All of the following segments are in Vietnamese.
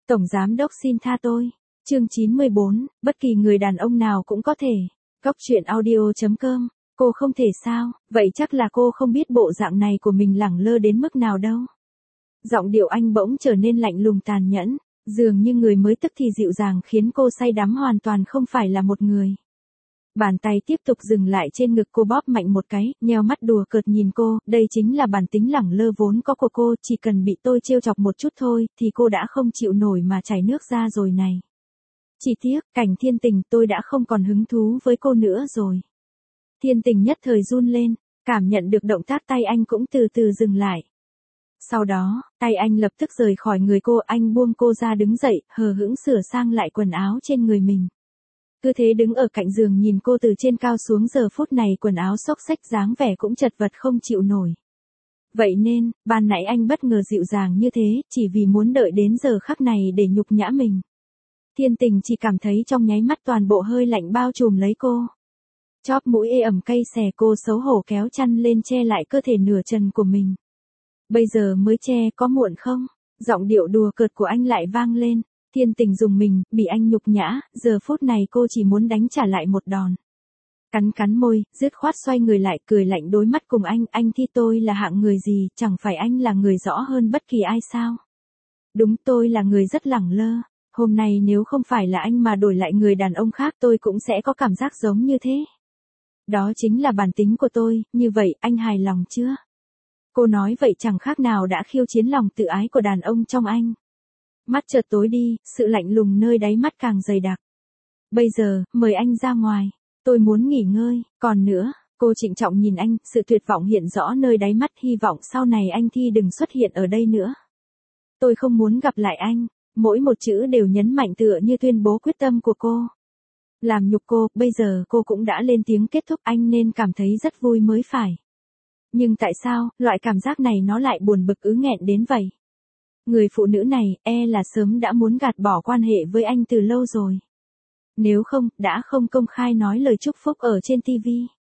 Tổng giám đốc xin tha tôi. Chương 94, bất kỳ người đàn ông nào cũng có thể. Góc truyện audio.com. Cô không thể sao, vậy chắc là cô không biết bộ dạng này của mình lẳng lơ đến mức nào đâu. Giọng điệu anh bỗng trở nên lạnh lùng tàn nhẫn, dường như người mới tức thì dịu dàng khiến cô say đắm hoàn toàn không phải là một người. Bàn tay tiếp tục dừng lại trên ngực cô, bóp mạnh một cái, nheo mắt đùa cợt nhìn cô, đây chính là bản tính lẳng lơ vốn có của cô, chỉ cần bị tôi trêu chọc một chút thôi, thì cô đã không chịu nổi mà chảy nước ra rồi này. Chỉ tiếc, Cảnh Thiên Tình, tôi đã không còn hứng thú với cô nữa rồi. Thiên Tình nhất thời run lên, cảm nhận được động tác tay anh cũng từ từ dừng lại. Sau đó, tay anh lập tức rời khỏi người cô, anh buông cô ra đứng dậy, hờ hững sửa sang lại quần áo trên người mình. Cứ thế đứng ở cạnh giường nhìn cô từ trên cao xuống, giờ phút này quần áo xốc xếch, dáng vẻ cũng chật vật không chịu nổi. Vậy nên, ban nãy anh bất ngờ dịu dàng như thế, chỉ vì muốn đợi đến giờ khắc này để nhục nhã mình. Thiên Tình chỉ cảm thấy trong nháy mắt toàn bộ hơi lạnh bao trùm lấy cô. Chóp mũi ê ẩm cay xè, cô xấu hổ kéo chăn lên che lại cơ thể nửa trần của mình. Bây giờ mới che có muộn không? Giọng điệu đùa cợt của anh lại vang lên. Thiên Tình dùng mình, bị anh nhục nhã, giờ phút này cô chỉ muốn đánh trả lại một đòn. Cắn cắn môi, dứt khoát xoay người lại, cười lạnh đối mắt cùng anh thi tôi là hạng người gì, chẳng phải anh là người rõ hơn bất kỳ ai sao? Đúng, tôi là người rất lẳng lơ, hôm nay nếu không phải là anh mà đổi lại người đàn ông khác tôi cũng sẽ có cảm giác giống như thế. Đó chính là bản tính của tôi, như vậy anh hài lòng chưa? Cô nói vậy chẳng khác nào đã khiêu chiến lòng tự ái của đàn ông trong anh. Mắt chợt tối đi, sự lạnh lùng nơi đáy mắt càng dày đặc. Bây giờ, mời anh ra ngoài. Tôi muốn nghỉ ngơi, còn nữa, cô trịnh trọng nhìn anh, sự tuyệt vọng hiện rõ nơi đáy mắt, hy vọng sau này anh Thi đừng xuất hiện ở đây nữa. Tôi không muốn gặp lại anh, mỗi một chữ đều nhấn mạnh tựa như tuyên bố quyết tâm của cô. Làm nhục cô, bây giờ cô cũng đã lên tiếng kết thúc, anh nên cảm thấy rất vui mới phải. Nhưng tại sao, loại cảm giác này nó lại buồn bực ứ nghẹn đến vậy? Người phụ nữ này, là sớm đã muốn gạt bỏ quan hệ với anh từ lâu rồi. Nếu không, đã không công khai nói lời chúc phúc ở trên TV.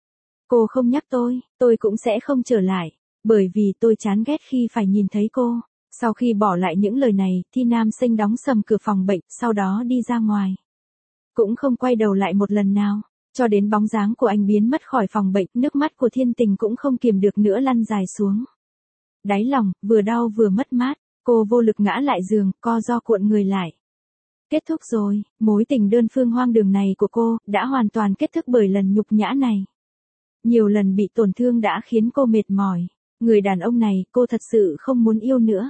Cô không nhắc tôi cũng sẽ không trở lại, bởi vì tôi chán ghét khi phải nhìn thấy cô. Sau khi bỏ lại những lời này, Thi Nam Sinh đóng sầm cửa phòng bệnh, sau đó đi ra ngoài. Cũng không quay đầu lại một lần nào, cho đến bóng dáng của anh biến mất khỏi phòng bệnh, nước mắt của Thiên Tình cũng không kiềm được nữa lăn dài xuống. Đáy lòng, vừa đau vừa mất mát. Cô vô lực ngã lại giường, co ro cuộn người lại. Kết thúc rồi, mối tình đơn phương hoang đường này của cô, đã hoàn toàn kết thúc bởi lần nhục nhã này. Nhiều lần bị tổn thương đã khiến cô mệt mỏi. Người đàn ông này, cô thật sự không muốn yêu nữa.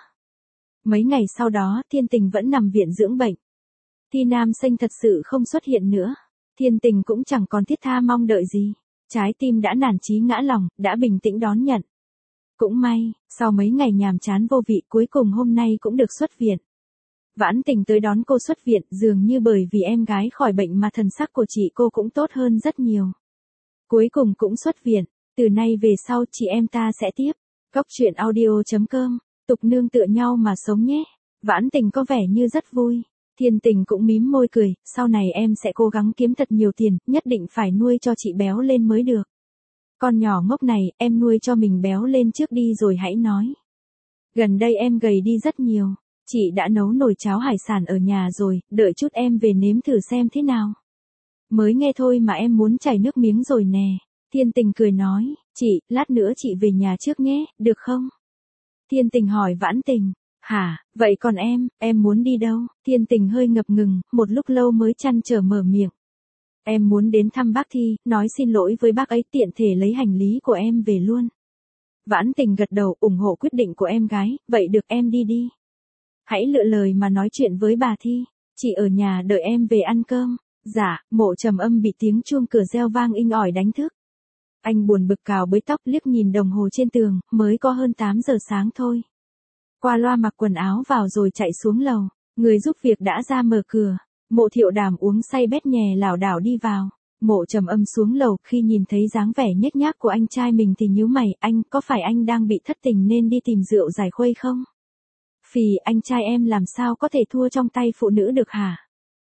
Mấy ngày sau đó, Thiên Tình vẫn nằm viện dưỡng bệnh. Thi Nam Sinh thật sự không xuất hiện nữa. Thiên Tình cũng chẳng còn thiết tha mong đợi gì. Trái tim đã nản chí ngã lòng, đã bình tĩnh đón nhận. Cũng may, sau mấy ngày nhàm chán vô vị, cuối cùng hôm nay cũng được xuất viện. Vãn Tình tới đón cô xuất viện, dường như bởi vì em gái khỏi bệnh mà thần sắc của chị cô cũng tốt hơn rất nhiều. Cuối cùng cũng xuất viện, từ nay về sau chị em ta sẽ tiếp. Góc truyện audio.com, tục nương tựa nhau mà sống nhé. Vãn Tình có vẻ như rất vui. Thiên Tình cũng mím môi cười, sau này em sẽ cố gắng kiếm thật nhiều tiền, nhất định phải nuôi cho chị béo lên mới được. Con nhỏ ngốc này, em nuôi cho mình béo lên trước đi rồi hãy nói. Gần đây em gầy đi rất nhiều, chị đã nấu nồi cháo hải sản ở nhà rồi, đợi chút em về nếm thử xem thế nào. Mới nghe thôi mà em muốn chảy nước miếng rồi nè. Thiên Tình cười nói, chị, lát nữa chị về nhà trước nhé, được không? Thiên Tình hỏi Vãn Tình, hả, vậy còn em muốn đi đâu? Thiên Tình hơi ngập ngừng, một lúc lâu mới trăn trở mở miệng. Em muốn đến thăm bác Thi, nói xin lỗi với bác ấy, tiện thể lấy hành lý của em về luôn. Vãn Tình gật đầu, ủng hộ quyết định của em gái, vậy được, em đi đi. Hãy lựa lời mà nói chuyện với bà Thi, chị ở nhà đợi em về ăn cơm. Dạ, Mộ Trầm Âm bị tiếng chuông cửa reo vang inh ỏi đánh thức. Anh buồn bực cào bới tóc, liếc nhìn đồng hồ trên tường, mới có hơn 8 giờ sáng thôi. Qua loa mặc quần áo vào rồi chạy xuống lầu, người giúp việc đã ra mở cửa. Mộ Thiệu Đàm uống say bét nhè lảo đảo đi vào. Mộ Trầm Âm xuống lầu, khi nhìn thấy dáng vẻ nhếch nhác của anh trai mình thì nhíu mày, anh, có phải anh đang bị thất tình nên đi tìm rượu giải khuây không? Phì, anh trai em làm sao có thể thua trong tay phụ nữ được hả?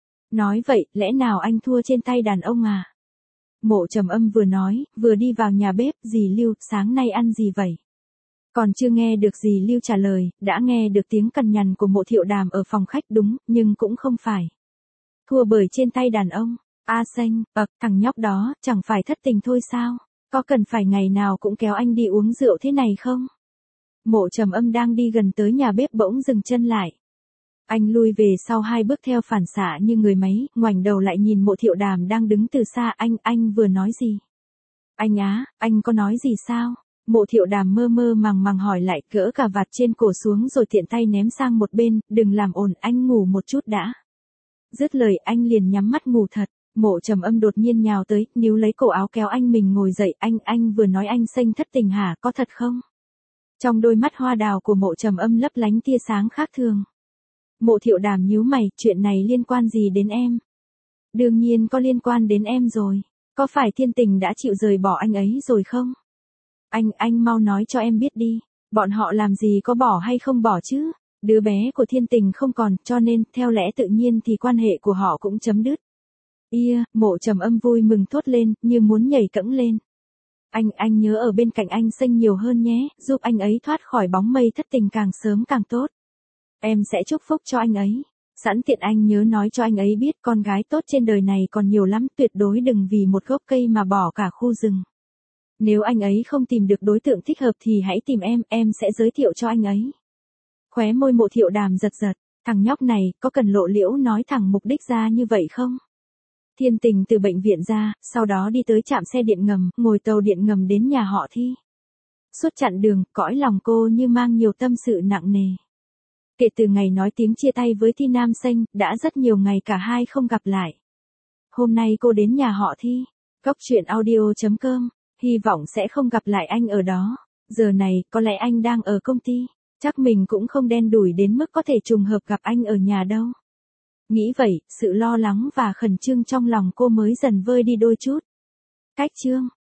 Nói vậy, lẽ nào anh thua trên tay đàn ông à? Mộ Trầm Âm vừa nói, vừa đi vào nhà bếp, dì Lưu, sáng nay ăn gì vậy? Còn chưa nghe được gì Lưu trả lời, đã nghe được tiếng cằn nhằn của Mộ Thiệu Đàm ở phòng khách đúng, nhưng cũng không phải. Thua bởi trên tay đàn ông. A Xanh, thằng nhóc đó, chẳng phải thất tình thôi sao? Có cần phải ngày nào cũng kéo anh đi uống rượu thế này không? Mộ Trầm Âm đang đi gần tới nhà bếp bỗng dừng chân lại. Anh lui về sau 2 bước theo phản xạ như người máy, ngoảnh đầu lại nhìn Mộ Thiệu Đàm đang đứng từ xa. Anh vừa nói gì? Anh á, anh có nói gì sao? Mộ Thiệu Đàm mơ mơ màng màng hỏi lại, gỡ cà vạt trên cổ xuống rồi tiện tay ném sang một bên, đừng làm ồn, anh ngủ một chút đã. Dứt lời anh liền nhắm mắt ngủ thật. Mộ Trầm Âm đột nhiên nhào tới, níu lấy cổ áo kéo anh mình ngồi dậy. Anh vừa nói anh Xanh thất tình hả, có thật không? Trong đôi mắt hoa đào của Mộ Trầm Âm lấp lánh tia sáng khác thường. Mộ Thiệu Đàm nhíu mày, chuyện này liên quan gì đến em? Đương nhiên có liên quan đến em rồi. Có phải Thiên Tình đã chịu rời bỏ anh ấy rồi không? Anh mau nói cho em biết đi. Bọn họ làm gì có bỏ hay không bỏ chứ? Đứa bé của Thiên Tình không còn, cho nên, theo lẽ tự nhiên thì quan hệ của họ cũng chấm dứt. Mộ Trầm Âm vui mừng thốt lên, như muốn nhảy cẫng lên. Anh nhớ ở bên cạnh anh Xanh nhiều hơn nhé, giúp anh ấy thoát khỏi bóng mây thất tình càng sớm càng tốt. Em sẽ chúc phúc cho anh ấy. Sẵn tiện anh nhớ nói cho anh ấy biết con gái tốt trên đời này còn nhiều lắm, tuyệt đối đừng vì một gốc cây mà bỏ cả khu rừng. Nếu anh ấy không tìm được đối tượng thích hợp thì hãy tìm em sẽ giới thiệu cho anh ấy. Khóe môi Mộ Thiệu Đàm giật giật, thằng nhóc này có cần lộ liễu nói thẳng mục đích ra như vậy không? Thiên Tình từ bệnh viện ra, sau đó đi tới trạm xe điện ngầm, ngồi tàu điện ngầm đến nhà họ Thi. Suốt chặng đường, cõi lòng cô như mang nhiều tâm sự nặng nề. Kể từ ngày nói tiếng chia tay với Thi Nam Xanh, đã rất nhiều ngày cả hai không gặp lại. Hôm nay cô đến nhà họ Thi. Góc truyện audio.com, hy vọng sẽ không gặp lại anh ở đó. Giờ này, có lẽ anh đang ở công ty. Chắc mình cũng không đen đủi đến mức có thể trùng hợp gặp anh ở nhà đâu. Nghĩ vậy, sự lo lắng và khẩn trương trong lòng cô mới dần vơi đi đôi chút. Cách chương